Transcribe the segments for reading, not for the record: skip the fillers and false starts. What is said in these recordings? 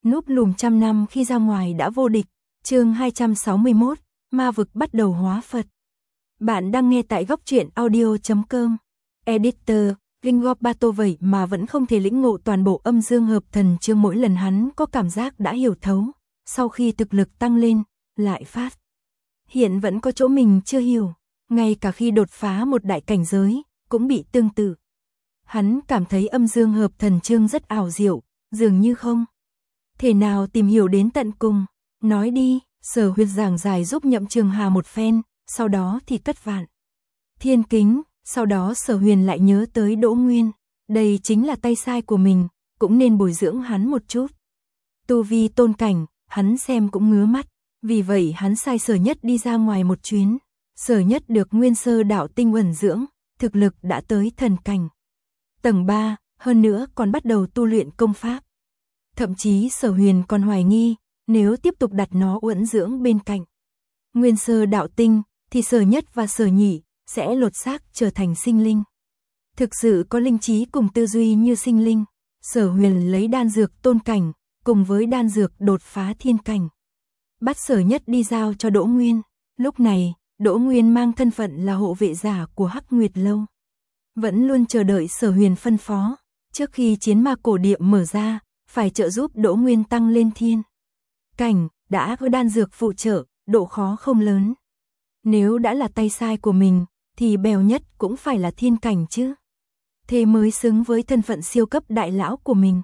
núp lùm trăm năm khi ra ngoài đã vô địch. Chương 261, ma vực bắt đầu hóa Phật. Bạn đang nghe tại góc truyện audio.com. Editor, Linh Gop Bato vậy mà vẫn không thể lĩnh ngộ toàn bộ âm dương hợp thần chương, mỗi lần hắn có cảm giác đã hiểu thấu, sau khi thực lực tăng lên, lại phát hiện vẫn có chỗ mình chưa hiểu, ngay cả khi đột phá một đại cảnh giới, cũng bị tương tự. Hắn cảm thấy âm dương hợp thần chương rất ảo diệu, dường như không thể nào tìm hiểu đến tận cùng. Nói đi, Sở Huyệt giảng giải giúp Nhậm Trường Hà một phen, sau đó thì cất Vạn Thiên kính, sau đó Sở Huyền lại nhớ tới Đỗ Nguyên, đây chính là tay sai của mình, cũng nên bồi dưỡng hắn một chút. Tu vi tôn cảnh, hắn xem cũng ngứa mắt, vì vậy hắn sai Sở Nhất đi ra ngoài một chuyến. Sở Nhất được Nguyên Sơ Đạo Tinh ẩn dưỡng, thực lực đã tới thần cảnh tầng 3, hơn nữa còn bắt đầu tu luyện công pháp. Thậm chí Sở Huyền còn hoài nghi, nếu tiếp tục đặt nó uẩn dưỡng bên cạnh Nguyên Sơ Đạo Tinh, thì Sở Nhất và Sở Nhị sẽ lột xác trở thành sinh linh. Thực sự có linh trí cùng tư duy như sinh linh. Sở Huyền lấy đan dược tôn cảnh, cùng với đan dược đột phá thiên cảnh, bắt Sở Nhất đi giao cho Đỗ Nguyên. Lúc này, Đỗ Nguyên mang thân phận là hộ vệ giả của Hắc Nguyệt Lâu, vẫn luôn chờ đợi Sở Huyền phân phó. Trước khi chiến ma cổ địa mở ra, phải trợ giúp Đỗ Nguyên tăng lên thiên cảnh, đã có đan dược phụ trợ, độ khó không lớn. Nếu đã là tay sai của mình, thì bèo nhất cũng phải là thiên cảnh chứ. Thế mới xứng với thân phận siêu cấp đại lão của mình.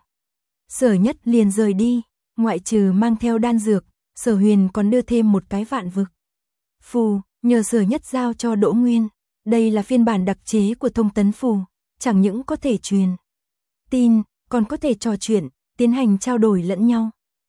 Sở Nhất liền rời đi, ngoại trừ mang theo đan dược, Sở Huyền còn đưa thêm một cái vạn vực phù, nhờ Sở Nhất giao cho Đỗ Nguyên. Đây là phiên bản đặc chế của thông tấn phù, chẳng những có thể truyền tin, còn có thể trò chuyện, tiến hành trao đổi lẫn nhau.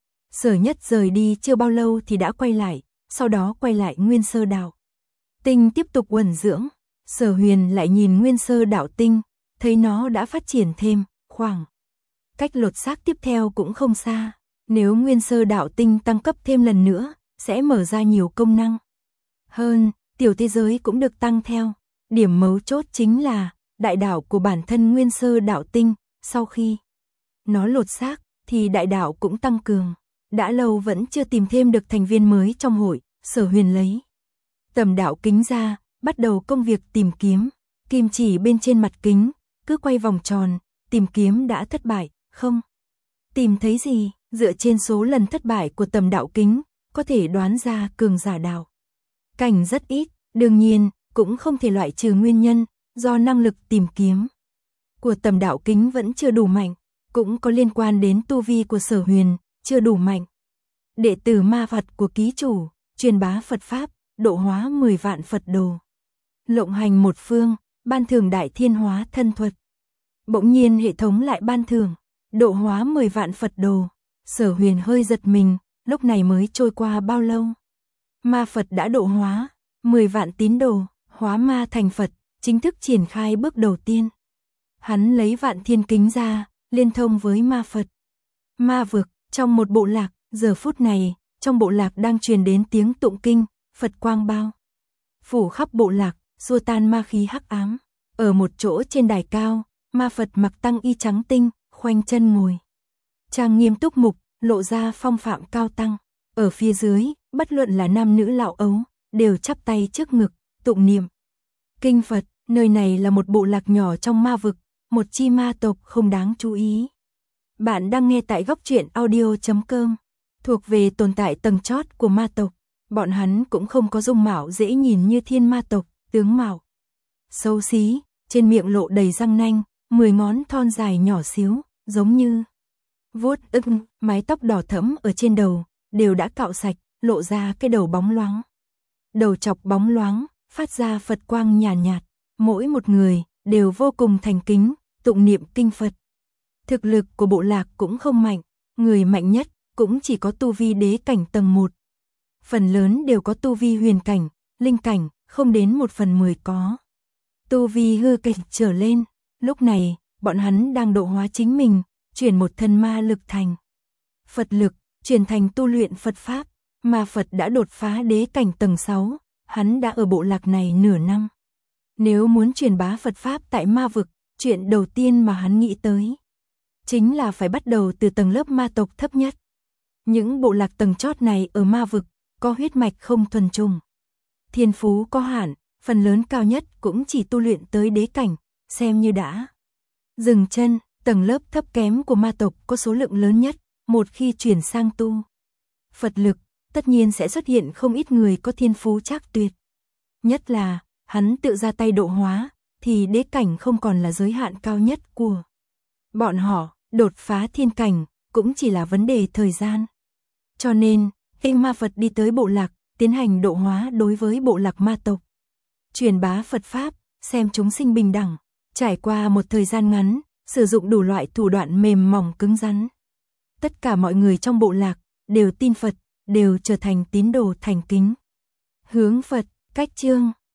Sở Nhất rời đi chưa bao lâu thì đã quay lại, sau đó quay lại Nguyên Sơ Đạo Tinh tiếp tục uẩn dưỡng. Sở Huyền lại nhìn Nguyên Sơ Đạo Tinh, thấy nó đã phát triển thêm, khoảng cách lột xác tiếp theo cũng không xa. Nếu Nguyên Sơ Đạo Tinh tăng cấp thêm lần nữa, sẽ mở ra nhiều công năng hơn, tiểu thế giới cũng được tăng theo. Điểm mấu chốt chính là, đại đạo của bản thân Nguyên Sơ Đạo Tinh, sau khi nó lột xác, thì đại đạo cũng tăng cường. Đã lâu vẫn chưa tìm thêm được thành viên mới trong hội, Sở Huyền lấy tầm đạo kính ra, bắt đầu công việc tìm kiếm. Kim chỉ bên trên mặt kính, cứ quay vòng tròn, tìm kiếm đã thất bại, không tìm thấy gì. Dựa trên số lần thất bại của tầm đạo kính, có thể đoán ra cường giả đạo cảnh rất ít. Đương nhiên, cũng không thể loại trừ nguyên nhân, do năng lực tìm kiếm của tầm đạo kính vẫn chưa đủ mạnh, cũng có liên quan đến tu vi của Sở Huyền, chưa đủ mạnh. Đệ tử ma Phật của ký chủ, truyền bá Phật Pháp, độ hóa 10 vạn Phật đồ. Lộng hành một phương, ban thưởng đại thiên hóa thân thuật. Bỗng nhiên hệ thống lại ban thưởng, độ hóa 10 vạn Phật đồ. Sở Huyền hơi giật mình, lúc này mới trôi qua bao lâu? Ma Phật đã độ hóa 10 vạn tín đồ, hóa ma thành Phật, chính thức triển khai bước đầu tiên. Hắn lấy Vạn Thiên kính ra, liên thông với ma Phật. Ma vực, trong một bộ lạc, giờ phút này, trong bộ lạc đang truyền đến tiếng tụng kinh, Phật quang bao phủ khắp bộ lạc, xua tan ma khí hắc ám. Ở một chỗ trên đài cao, ma Phật mặc tăng y trắng tinh, khoanh chân ngồi, trang nghiêm túc mục, lộ ra phong phạm cao tăng. Ở phía dưới, bất luận là nam nữ lão ấu, đều chắp tay trước ngực, tụng niệm kinh Phật. Nơi này là một bộ lạc nhỏ trong ma vực, một chi ma tộc không đáng chú ý. Bạn đang nghe tại góc truyện audio.com. Thuộc về tồn tại tầng chót của ma tộc, bọn hắn cũng không có dung mạo dễ nhìn như thiên ma tộc, tướng mạo xấu xí, trên miệng lộ đầy răng nanh, 10 ngón thon dài nhỏ xíu, giống như vuốt ưng. Mái tóc đỏ thẫm ở trên đầu đều đã cạo sạch, lộ ra cái đầu bóng loáng. Đầu chọc bóng loáng, phát ra Phật quang nhàn nhạt. Mỗi một người đều vô cùng thành kính, tụng niệm kinh Phật. Thực lực của bộ lạc cũng không mạnh, người mạnh nhất cũng chỉ có tu vi đế cảnh tầng 1. Phần lớn đều có tu vi huyền cảnh, linh cảnh, không đến 1/10 có tu vi hư cảnh trở lên. Lúc này, bọn hắn đang độ hóa chính mình, chuyển một thân ma lực thành Phật lực, chuyển thành tu luyện Phật Pháp. Ma Phật đã đột phá đế cảnh tầng 6, hắn đã ở bộ lạc này nửa năm. Nếu muốn truyền bá Phật Pháp tại ma vực, chuyện đầu tiên mà hắn nghĩ tới chính là phải bắt đầu từ tầng lớp ma tộc thấp nhất. Những bộ lạc tầng chót này ở ma vực, có huyết mạch không thuần trùng. Thiên phú có hạn, phần lớn cao nhất cũng chỉ tu luyện tới đế cảnh, xem như đã dừng chân. Tầng lớp thấp kém của ma tộc có số lượng lớn nhất, một khi chuyển sang tu Phật lực, tất nhiên sẽ xuất hiện không ít người có thiên phú trác tuyệt. Nhất là, hắn tự ra tay độ hóa, thì đế cảnh không còn là giới hạn cao nhất của bọn họ, đột phá thiên cảnh, cũng chỉ là vấn đề thời gian. Cho nên, khi ma Phật đi tới bộ lạc, tiến hành độ hóa đối với bộ lạc ma tộc, truyền bá Phật Pháp, xem chúng sinh bình đẳng, trải qua một thời gian ngắn, sử dụng đủ loại thủ đoạn mềm mỏng cứng rắn. Tất cả mọi người trong bộ lạc, đều tin Phật, đều trở thành tín đồ thành kính hướng Phật. Cách chương